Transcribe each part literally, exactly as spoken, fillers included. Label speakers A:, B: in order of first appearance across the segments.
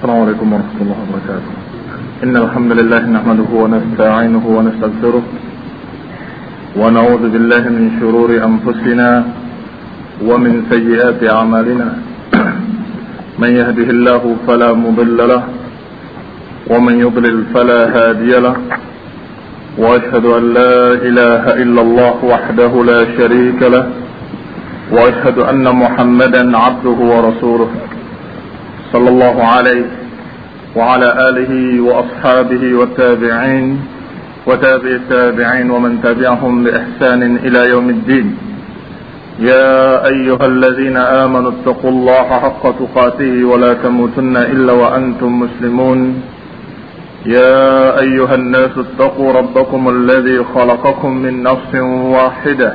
A: السلام عليكم ورحمة الله وبركاته. إن الحمد لله نحمده ونستعينه ونستغفره ونعوذ بالله من شرور أنفسنا ومن سيئات أعمالنا. من يهده الله فلا مضل له ومن يضلل فلا هادي له، وأشهد أن لا إله إلا الله وحده لا شريك له، وأشهد أن محمدا عبده ورسوله صلى الله عليه وعلى آله وأصحابه والتابعين وتابع التابعين ومن تبعهم بإحسان إلى يوم الدين. يا أيها الذين آمنوا اتقوا الله حق تقاته ولا تموتن إلا وأنتم مسلمون. يا أيها الناس اتقوا ربكم الذي خلقكم من نفس واحدة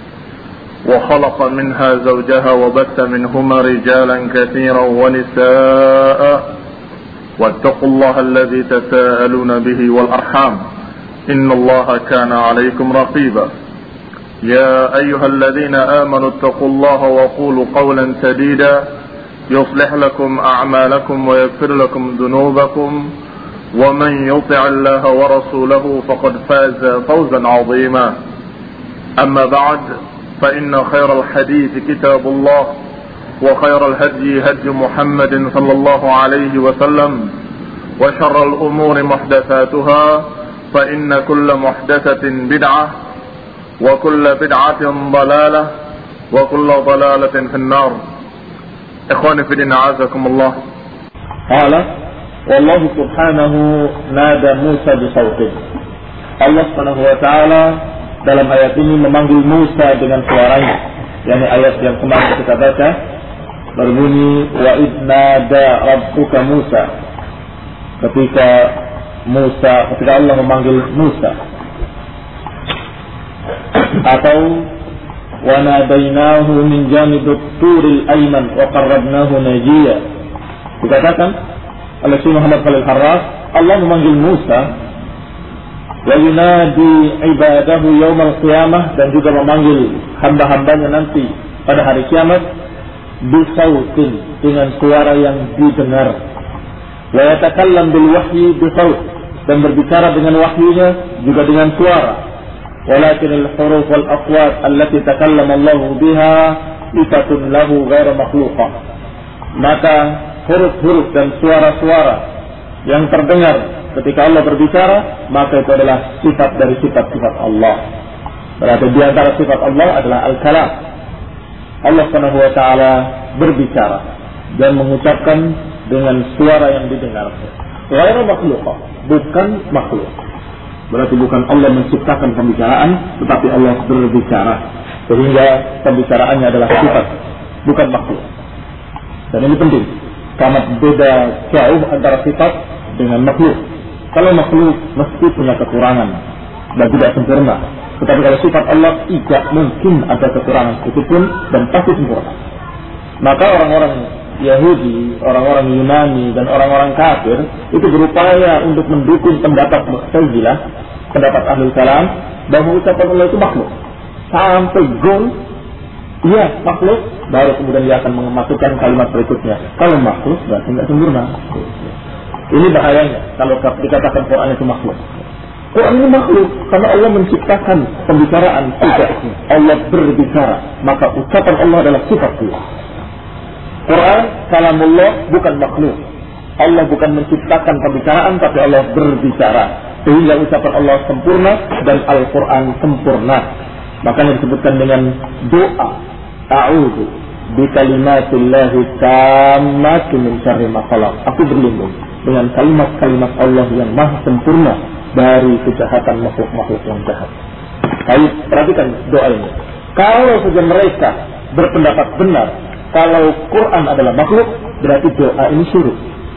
A: وخلق منها زوجها وبث منهما رجالا كثيرا ونساء، واتقوا الله الذي تساءلون به والأرحام إن الله كان عليكم رقيبا. يا أيها الذين آمنوا اتقوا الله وقولوا قولا سديدا يصلح لكم أعمالكم ويغفر لكم ذنوبكم، ومن يطع الله ورسوله فقد فاز فوزا عظيما. أما بعد، فإن خير الحديث كتاب الله، وخير الهدي هدي محمد صلى الله عليه وسلم، وشر الأمور محدثاتها، فإن كل محدثة بدعة، وكل بدعة ضلالة، وكل ضلالة في النار. إخواني في الدين أعزكم الله.
B: قال والله سبحانه نادى موسى بصوته. Allah Subhanahu wa taala dalam ayat ini memanggil Musa dengan suaranya, yakni ayat yang kemarin kita baca berbunyi wa idnada rabbuka Musa, ketika Musa ketika Allah memanggil Musa, atau wa nadainahu min janibut turil ayman wa qarrabnahu najiya. Dikatakan oleh Syekh Muhammad Khalil Harras, Allah memanggil Musa wa yunadi ibadahu yaumal qiyamah, dan juga memanggil hamba-hambanya nanti pada hari kiamat bisautin, dengan suara yang didengar, wa yatakallam bil wahyi bisaut, dan berbicara dengan wahyunya juga dengan suara. Walakin al huruf wal aqwat allati takallama Allah biha sifatun lahu ghairu makhluqah. Maka huruf-huruf dan suara-suara yang terdengar ketika Allah berbicara, maka itu adalah sifat dari sifat-sifat Allah. Berarti di antara sifat Allah adalah al-kalam. Allah Subhanahu wa taala berbicara dan mengucapkan dengan suara yang didengar. Ghairu makhluqah, bukan makhluk. Berarti bukan Allah menciptakan pembicaraan, tetapi Allah berbicara, sehingga pembicaraannya adalah sifat, bukan makhluk. Dan ini penting, karena beda jauh antara sifat dengan makhluk. Kalau makhluk mesti punya kekurangan dan tidak sempurna, tetapi kalau sifat Allah tidak mungkin ada kekurangan sedikitpun dan pasti sempurna. Maka orang-orang Yahudi, orang-orang Yunani, dan orang-orang kafir itu berupaya untuk mendukung pendapat Mu'tazilah, pendapat Ahlul Kalam, bahwa ucapan Allah itu makhluk. Sampai gol, iya makhluk, baru kemudian dia akan memasukkan kalimat berikutnya, kalau makhluk berarti tidak sempurna. Ini bahayanya kalau dikatakan Quran itu makhluk. Quran itu makhluk karena Allah menciptakan pembicaraan. Tidak, Allah berbicara, maka ucapan Allah adalah sifat Allah. Quran kalamullah, bukan makhluk. Allah bukan menciptakan pembicaraan, tapi Allah berbicara, sehingga ucapan Allah sempurna dan Al-Quran sempurna. Makanya disebutkan dengan doa, a'udzu bi kalimatillahi tammati min syarri ma khalaq. Aku berlindung dengan kalimat-kalimat Allah yang maha sempurna dari kejahatan makhluk-makhluk yang jahat. Ayo perhatikan doa ini. Kalau saja mereka berpendapat benar kalau Quran adalah makhluk, berarti doa ini syirik.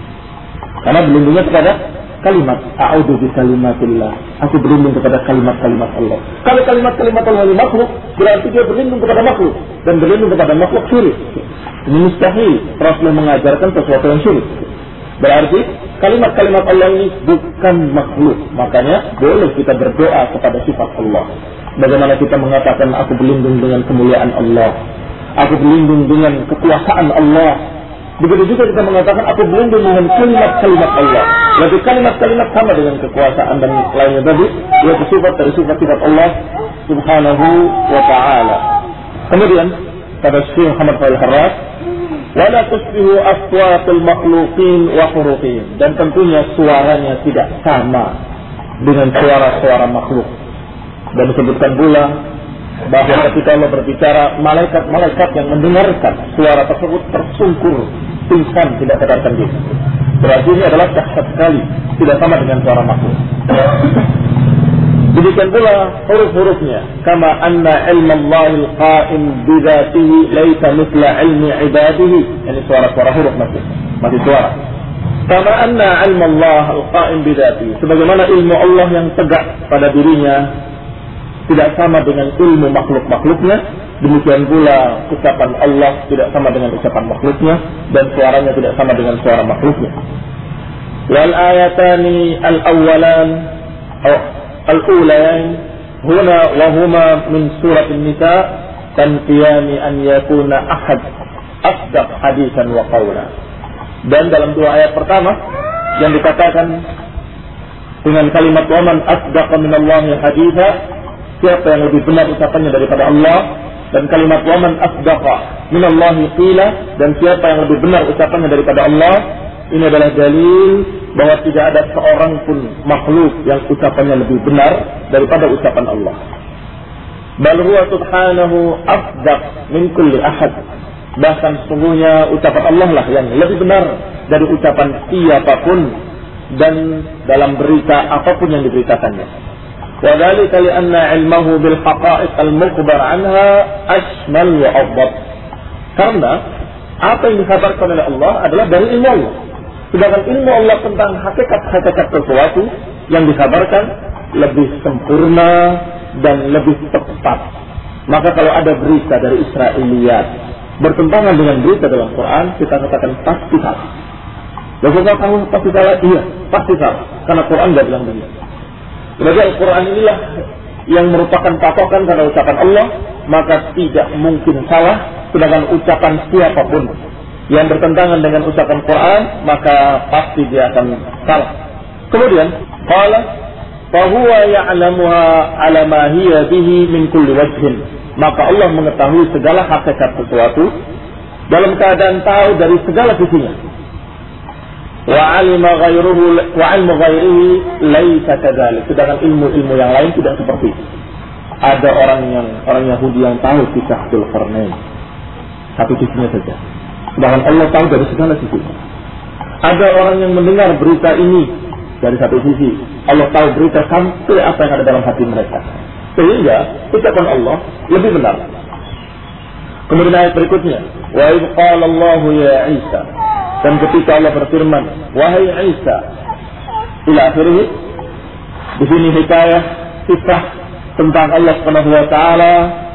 B: Karena berlindungnya kepada kalimat a'udzu bi kalimatillah. Aku berlindung kepada kalimat-kalimat Allah. Kalau kalimat-kalimat Allah ini makhluk, berarti dia berlindung kepada makhluk, dan berlindung kepada makhluk syirik. Ini mustahil Rasul mengajarkan sesuatu yang syirik. Berarti kalimat-kalimat Allah ini bukan makhluk. Makanya boleh kita berdoa kepada sifat Allah. Bagaimana kita mengatakan aku berlindung dengan kemuliaan Allah, aku berlindung dengan kekuasaan Allah, Begitu juga kita mengatakan aku berlindung dengan kalimat-kalimat Allah. Berarti kalimat-kalimat sama dengan kekuasaan dan lainnya tadi, yaitu sifat dari sifat-sifat Allah Subhanahu wa ta'ala. Kemudian kata Syekh Muhammad Fadhil Harras, wala tusbihu aswatul makhluqin wa hurufihim, dan tentunya suaranya tidak sama dengan suara-suara makhluk. Dan disebutkan pula bahwa ketika Allah berbicara, malaikat-malaikat yang mendengarkan suara tersebut tersungkur, pingsan, tidak sadarkan diri. Berarti ini adalah dahsyat sekali, tidak sama dengan suara makhluk. Demikian pula huruf-hurufnya, kama anna ilmu Allahil qa'im bidzatihi laisa mithla ilmi ibadihi. Ini suara-suara huruf masih, masih suara. Kama anna ilmu Allahil qa'im bidzatihi, sebagaimana ilmu Allah yang tegak pada dirinya tidak sama dengan ilmu makhluk-makhluknya, demikian pula ucapan Allah tidak sama dengan ucapan makhluknya, dan suaranya tidak sama dengan suara makhluknya. Wal ayatani al-awwalan al-ulayan huna wa huma min surat an-nisa tanfiyani an yakuna ahad asdaq hadisan wa qawla. Dan dalam dua ayat pertama yang dikatakan dengan kalimat wa man asdaqa minallahi haditha, siapa yang lebih benar ucapannya daripada Allah, dan kalimat waman asdaqa minallahi qila, dan siapa yang lebih benar ucapannya daripada Allah, ini adalah dalil bahwa tidak ada seorang pun makhluk yang ucapannya lebih benar daripada ucapan Allah. Bal huwa subhanahu afdaq min kulli ahad, bahkan sesungguhnya ucapan Allah lah yang lebih benar dari ucapan siapapun dan dalam berita apapun yang diberitakannya. وذلك لأن علمه بالحقائق المخبر عنها أشمل وأفضل. Karena apa yang dikabarkan oleh Allah adalah dari ilmu Allah. Sedangkan ilmu Allah tentang hakikat-hakikat sesuatu yang dikabarkan lebih sempurna dan lebih tepat. Maka kalau ada berita dari Israiliyat bertentangan dengan berita dalam Quran, kita katakan pasti salah. Lalu kita tahu pasti salah? Iya, pasti salah. Karena Quran tidak bilang begitu. Berarti Al-Quran inilah yang merupakan patokan karena ucapan Allah, maka tidak mungkin salah. Sedangkan ucapan siapapun yang bertentangan dengan ucapan Quran, maka pasti dia akan salah. Kemudian, qala fahuwa ya'lamuha ala ma hiya bihi min kulli wajhin. Maka Allah mengetahui segala hakikat sesuatu dalam keadaan tahu dari segala sisinya. Wa alima ghairuhu wa ilmu ghairihi laisa kadzalik. Sedangkan ilmu-ilmu yang lain tidak seperti itu. Ada orang yang orang Yahudi yang tahu kisah Dzulqarnain, satu sisinya saja. Sedangkan Allah tahu dari segala sisi. Ada orang yang mendengar berita ini dari satu sisi, Allah tahu berita sampai apa yang ada dalam hati mereka. Sehingga ucapan Allah lebih benar. Kemudian ayat berikutnya, wa idh qala Allahu ya Isa, dan ketika Allah berfirman, wahai Isa, ila akhirih, di sini hikayah kisah tentang Allah Subhanahu wa taala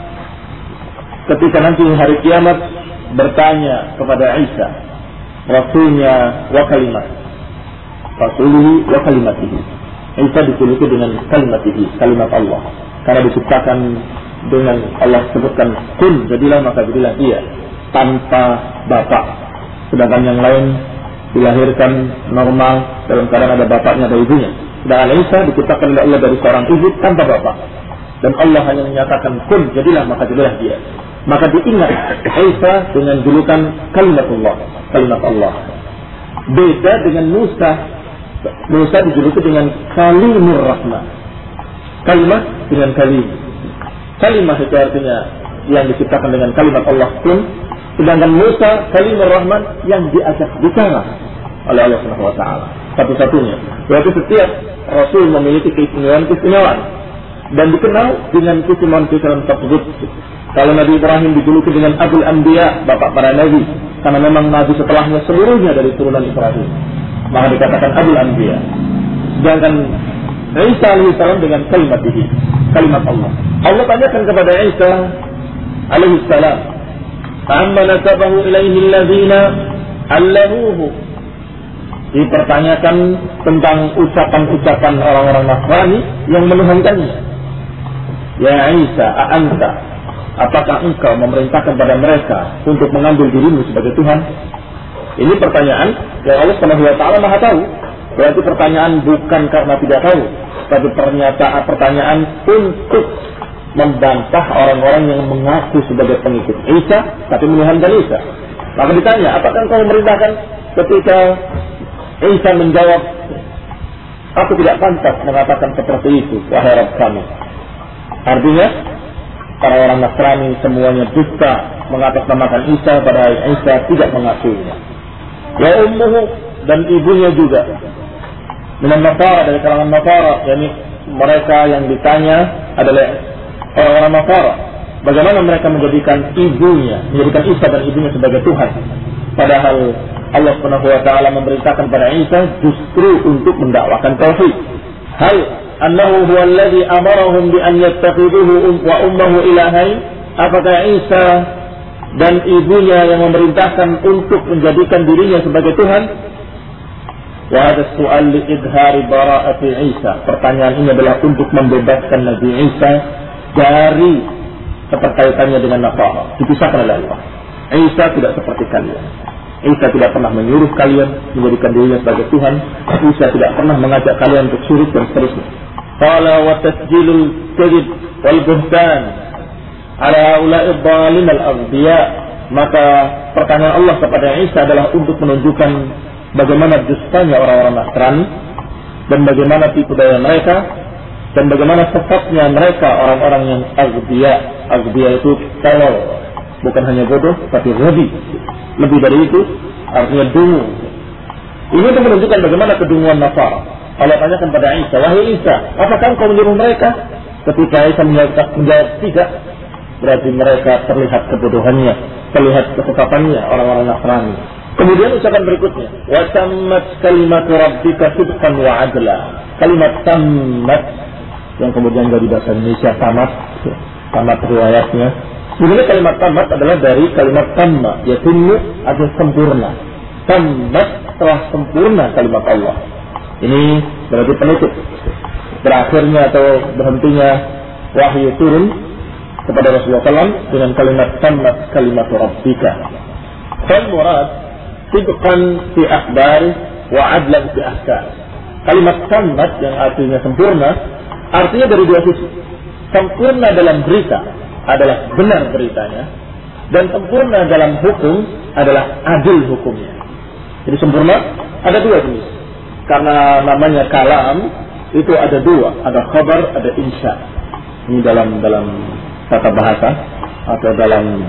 B: ketika nanti hari kiamat bertanya kepada Isa, rasulnya wa kalimat, rasulihi wa kalimatihi. Isa dijuluki dengan kalimatihi, kalimat Allah, karena diciptakan dengan Allah sebutkan kun, jadilah, maka jadilah dia tanpa bapak. Sedangkan yang lain dilahirkan normal dalam keadaan ada bapaknya, ada ibunya. Sedangkan Isa diciptakan oleh Allah dari seorang ibu tanpa bapak. Dan Allah hanya menyatakan kun, jadilah, maka jadilah dia. Maka diingat Isa dengan julukan kalimatullah, kalimat Allah. Beda dengan Musa. Musa dijuluki dengan kalimur rahman. Kalimat dengan kalim. Kalimah itu artinya yang diciptakan dengan kalimat Allah kun. Sedangkan Musa kalimur rahman yang diajak bicara oleh Allah Subhanahu wa taala. Satu-satunya. Berarti setiap rasul memiliki keistimewaan-keistimewaan dan dikenal dengan keistimewaan-keistimewaan tersebut. Kalau Nabi Ibrahim dijuluki dengan Abul Anbiya, bapak para nabi, karena memang nabi setelahnya seluruhnya dari turunan Ibrahim, maka dikatakan Abul Anbiya. Sedangkan Isa alaihissalam dengan kalimat ini, kalimat Allah. Allah tanyakan kepada Isa alaihissalam, amma nasabahu ilaihi alladzina allamuhu. Dipertanyakan tentang ucapan-ucapan orang-orang Nasrani yang menuhankannya. Ya Isa, a'anta, apakah engkau memerintahkan pada mereka untuk mengambil dirimu sebagai Tuhan? Ini pertanyaan yang Allah Subhanahu wa taala Maha tahu. Berarti pertanyaan bukan karena tidak tahu, tapi pernyataan pertanyaan untuk membantah orang-orang yang mengaku sebagai pengikut Isa tapi menuhankan Isa. Maka ditanya, apakah engkau memerintahkan? Ketika Isa menjawab, aku tidak pantas mengatakan seperti itu, wahai Rabb kami. Artinya, para orang Nasrani semuanya dusta mengatasnamakan Isa, padahal Isa tidak mengakuinya. Ya ummuhu, dan ibunya juga minan Nasara, dari kalangan Nasara, yakni mereka yang ditanya adalah orang-orang Nasara. Bagaimana mereka menjadikan ibunya, menjadikan Isa dan ibunya sebagai Tuhan, padahal Allah Subhanahu wa taala memerintahkan pada Isa justru untuk mendakwakan tauhid. Hal annahu huwa alladhi amarahum bi an yattakhiduhu wa ummuhu ilahain? Apakah Isa dan ibunya yang memerintahkan untuk menjadikan dirinya sebagai Tuhan? Wa hadha su'al li idhari bara'ati Isa. Pertanyaan ini adalah untuk membebaskan Nabi Isa dari keterkaitannya dengan Nasara. Dipisahkan oleh Allah. Isa tidak seperti kalian. Isa tidak pernah menyuruh kalian menjadikan dirinya sebagai Tuhan. Isa tidak pernah mengajak kalian untuk syirik dan seterusnya. Qala wa tasjilul kadhib wal buhtan ala haula'i dhalin al-aghbiya. Maka pertanyaan Allah kepada Isa adalah untuk menunjukkan bagaimana dustanya orang-orang Nasrani dan bagaimana tipu daya mereka dan bagaimana sesatnya mereka orang-orang yang aghbiya. Aghbiya itu tolol, bukan hanya bodoh tapi ghabi. Lebih dari itu artinya dungu. Ini untuk menunjukkan bagaimana kedunguan Nasara. Allah tanyakan pada Isa, wahai Isa, apakah engkau menyuruh mereka? Ketika Isa menjawab tidak, berarti mereka terlihat kebodohannya, terlihat kesesatannya orang-orang Nasrani. Kemudian ucapan berikutnya, wa tammat kalimatu rabbika sidqan wa adla. Kalimat tammat yang kemudian dari bahasa Indonesia tamat, tamat riwayatnya. Sebenarnya kalimat tamat adalah dari kalimat tamma, yaitu atau sempurna. Tamat telah sempurna kalimat Allah. Ini berarti penutup berakhirnya atau berhentinya wahyu turun kepada Rasulullah shallallahu alaihi wasallam dengan kalimat tamat kalimat rabbika. Fal murad sidqan fi akhbar wa adlan fi ahkam. Kalimat tamat yang artinya sempurna artinya dari dua sisi. Sempurna dalam berita adalah benar beritanya, dan sempurna dalam hukum adalah adil hukumnya. Jadi sempurna ada dua jenis. Karena namanya kalam itu ada dua, ada khabar, ada insya. Ini dalam dalam tata bahasa atau dalam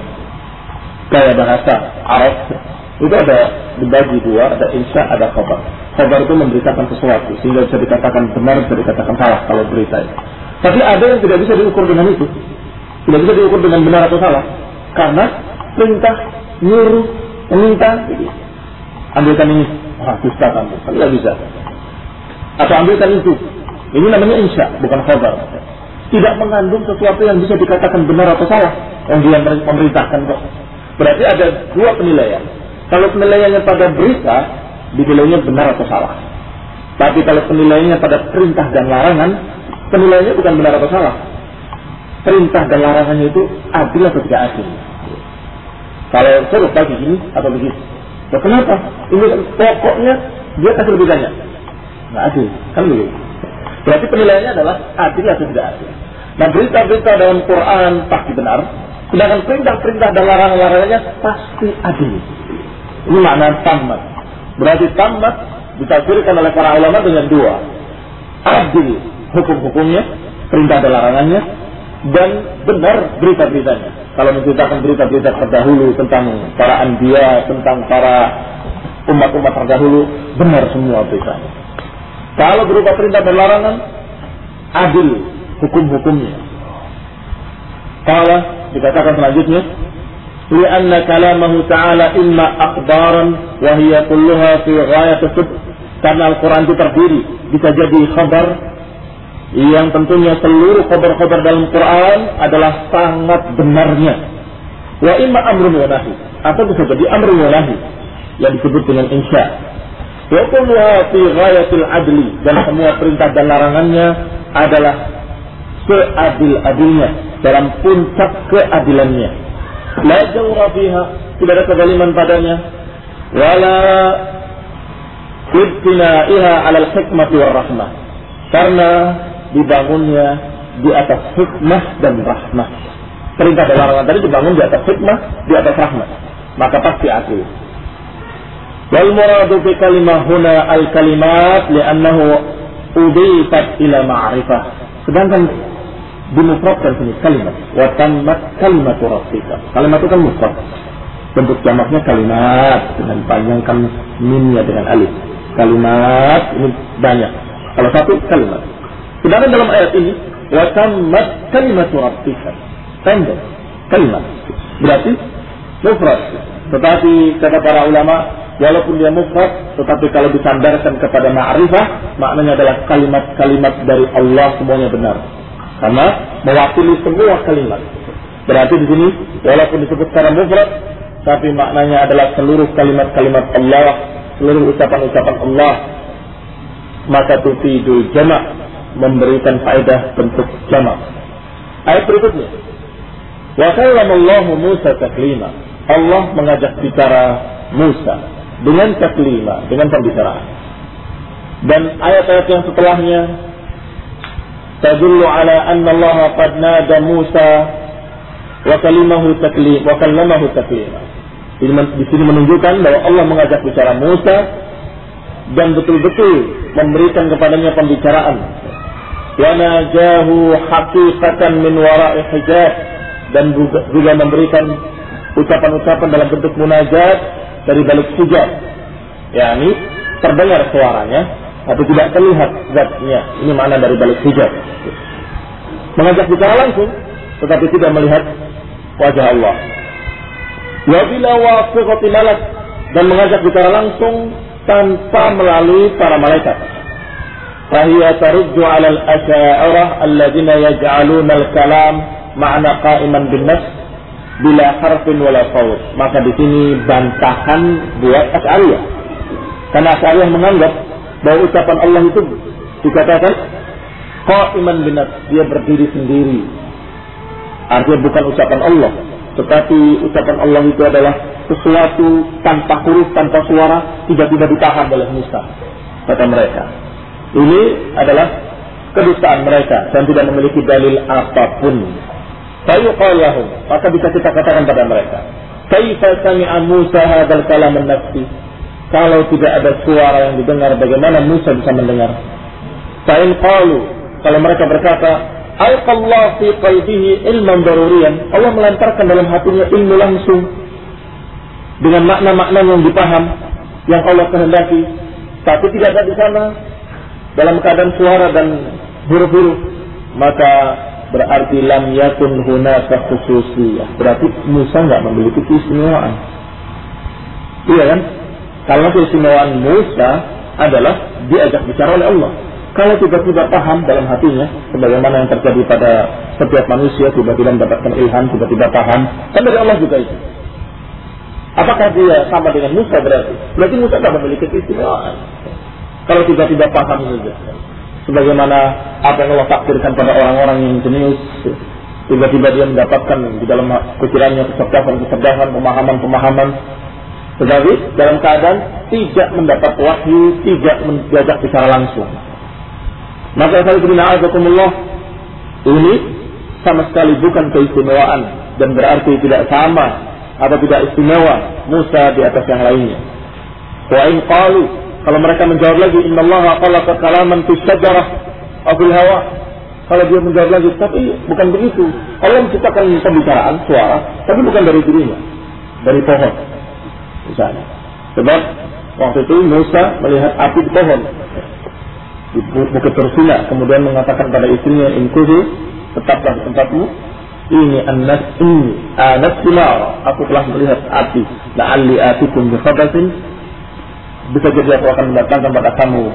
B: gaya bahasa Arab itu ada dibagi dua, ada insya, ada khabar. Khabar itu memberitakan sesuatu sehingga bisa dikatakan benar, bisa dikatakan salah kalau berita itu. Tapi ada yang tidak bisa diukur dengan itu. Tidak bisa diukur dengan benar atau salah. Karena perintah, nyuruh, meminta, gitu. Ambilkan ini, ah, dusta kamu, tidak bisa. Atau ambilkan itu. Ini namanya insya, bukan khabar. Tidak mengandung sesuatu yang bisa dikatakan benar atau salah. Yang dia memerintahkan kok. Berarti ada dua penilaian. Kalau penilaiannya pada berita, dinilainya benar atau salah. Tapi kalau penilaiannya pada perintah dan larangan, penilaiannya bukan benar atau salah. Perintah dan larangannya itu adil atau tidak adil. Kalau suruh bagi ini atau begitu. Ya kenapa? Ini pokoknya dia kasih lebih banyak. Nggak adil, kan begitu. Berarti penilaiannya adalah adil atau tidak adil. Nah berita-berita dalam Quran pasti benar. Sedangkan perintah-perintah dan larangan-larangannya pasti adil. Ini makna tamat. Berarti tamat ditafsirkan oleh para ulama dengan dua. Adil hukum-hukumnya, perintah dan larangannya, dan benar berita-beritanya. Kalau menceritakan berita-berita terdahulu tentang para anbiya, tentang para umat-umat terdahulu, benar semua beritanya. Kalau berupa perintah dan larangan, adil hukum-hukumnya. Kalau dikatakan selanjutnya, li'anna kalamahu ta'ala imma akhbaran wa hiya kulluha fi ghayati sidq. Karena Al-Quran itu terdiri, bisa jadi khabar, yang tentunya seluruh khabar-khabar dalam Quran adalah sangat benarnya. Wa imma amrun wa nahi, atau bisa jadi amrun wa nahi yang disebut dengan insya. Wa kulluha fi ghayatil adli, dan semua perintah dan larangannya adalah seadil-adilnya, dalam puncak keadilannya. La jawra fiha, tidak ada kezaliman padanya. wala ibtina'iha 'ala al-hikmati war rahmah, karena dibangunnya di atas hikmah dan rahmah. Perintah dan larangan tadi dibangun di atas hikmah, di atas rahmah, maka pasti adil. Wal muradu bi kalimah huna al-kalimat li'annahu udifat ila ma'rifah. Sedangkan dimufradkan sini kalimat, wa tammat kalimatu rabbika. Kalimat itu kan mufrad. Bentuk jamaknya kalimat dengan panjangkan mimnya dengan alif. Kalimat ini banyak. Kalau satu kalimat. Sedangkan dalam ayat ini wa tammat kalimatu rabbika. Pendek kalimat. Berarti mufrad. Tetapi kata para ulama, walaupun dia mufrad, tetapi kalau disandarkan kepada ma'rifah, maknanya adalah kalimat-kalimat dari Allah semuanya benar. Karena mewakili semua kalimat. Berarti di sini walaupun disebut secara mufrad, tapi maknanya adalah seluruh kalimat-kalimat Allah, seluruh ucapan-ucapan Allah. Maka tufidul jama', memberikan faedah bentuk jama'. Ayat berikutnya, wa kallamallahu Musa taklima. Allah mengajak bicara Musa dengan taklima, dengan pembicaraan. Dan ayat-ayat yang setelahnya tadullu ala anna Allah qad nada Musa wa kalimahu taklim wa kallamahu taklima. Di sini menunjukkan bahwa Allah mengajak bicara Musa dan betul-betul memberikan kepadanya pembicaraan. Wa najahu haqiqatan min wara'i hijab, dan juga memberikan ucapan-ucapan dalam bentuk munajat dari balik hijab. yakni terdengar suaranya tapi tidak terlihat zatnya. Ini makna dari balik hijab. Mengajak bicara langsung tetapi tidak melihat wajah Allah. Wa bila wasiqati malak, dan mengajak bicara langsung tanpa melalui para malaikat. Fahiya taruddu 'ala al-asy'ariyah alladziina yaj'aluna al-kalam ma'na qa'iman bin-nafs bila harfin wala saut. Maka di sini bantahan buat Asy'ariyah. Karena Asy'ariyah menganggap bahwa ucapan Allah itu dikatakan qa'iman bin-nafs, dia berdiri sendiri. Artinya bukan ucapan Allah, tetapi ucapan Allah itu adalah sesuatu tanpa huruf, tanpa suara, tiba-tiba ditahan oleh Musa, kata mereka. Ini adalah kedustaan mereka dan tidak memiliki dalil apapun. Fayuqal lahum, maka bisa kita katakan pada mereka, kaifa sami'a Musa hadzal kalam an-nafsi? Kalau tidak ada suara yang didengar, bagaimana Musa bisa mendengar? Fa'in qalu, kalau mereka berkata, alqallahu fi qalbihi ilman daruriyan, Allah melantarkan dalam hatinya ilmu langsung dengan makna-makna yang dipaham yang Allah kehendaki, tapi tidak ada di sana dalam keadaan suara dan huruf-huruf, maka berarti lam yakun hunaka khususiyah, berarti Musa enggak memiliki keistimewaan. Iya kan? Kalau keistimewaan Musa adalah diajak bicara oleh Allah. Kalau tiba-tiba paham dalam hatinya, sebagaimana yang terjadi pada setiap manusia, tiba-tiba mendapatkan ilham, tiba-tiba paham, kan dari Allah juga itu. Apakah dia sama dengan Musa berarti? Berarti Musa tidak memiliki keistimewaan. Kalau tiba-tiba paham saja, sebagaimana apa yang Allah takdirkan pada orang-orang yang jenius, tiba-tiba dia mendapatkan di dalam pikirannya kecerdasan-kecerdasan, pemahaman-pemahaman, tetapi dalam keadaan tidak mendapat wahyu, tidak diajak bicara langsung. Maka Alhamdulillah, ini sama sekali bukan keistimewaan dan berarti tidak sama atau tidak istimewa Musa di atas yang lainnya. Wa in qalu, kalau mereka menjawab lagi, innallaha khalaqa kalaman fi syajarah aw fil hawa. Kalau dia menjawab lagi, tapi bukan begitu. Allah menciptakan pembicaraan, suara, tapi bukan dari dirinya, dari pohon. Misalnya. Sebab waktu itu Musa melihat api di pohon di Bukit Tursina, kemudian mengatakan pada istrinya, inkuzi, tetaplah di tempatmu. Ini anas ini anas sinar, aku telah melihat api. La'alli atikum bi khabasin, bisa jadi aku akan mendatangkan pada kamu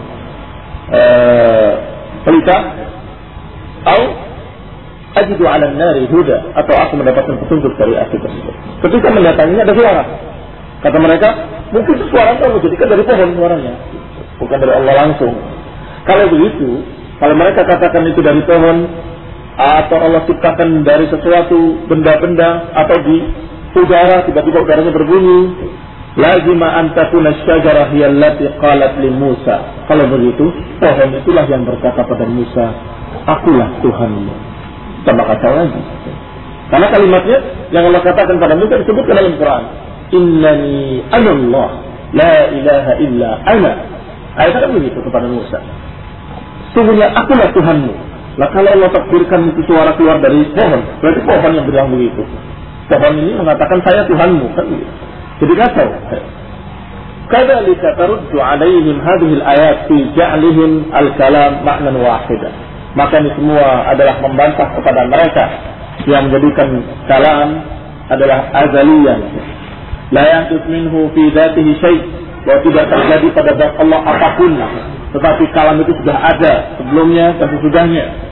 B: eh, pelita, atau ajidu 'ala an-nari huda, atau aku mendapatkan petunjuk dari api tersebut. Ketika mendatanginya ada suara. Kata mereka, mungkin suara itu menjadikan dari pohon suaranya, bukan dari Allah langsung. Kalau begitu, kalau mereka katakan itu dari pohon, atau Allah ciptakan dari sesuatu benda-benda, atau di udara tiba-tiba udaranya berbunyi, lazima an takuna asy-syajarah hiya allati qalat li Musa. Kalau begitu, pohon itulah yang berkata pada Musa, akulah Tuhanmu. Tambah kacau lagi. Karena kalimatnya yang Allah katakan pada Musa disebutkan dalam Quran. Innani anallah, la ilaha illa ana. Ayat kan begitu kepada Musa. Sungguhnya akulah Tuhanmu. Lah kalau Allah takdirkan itu suara keluar dari pohon, berarti pohon yang bilang begitu. Pohon ini mengatakan saya Tuhanmu, kan begitu. Jadi kacau. Kadzalika taruddu alaihim hadhihi al-ayat fi ja'lihim al-kalam ma'nan wahidan. Maka ini semua adalah membantah kepada mereka yang menjadikan kalam adalah azaliyan. La yanqus minhu fi dzatihi syai', bahwa tidak terjadi pada zat Allah apapun. Tetapi kalam itu sudah ada sebelumnya dan sesudahnya.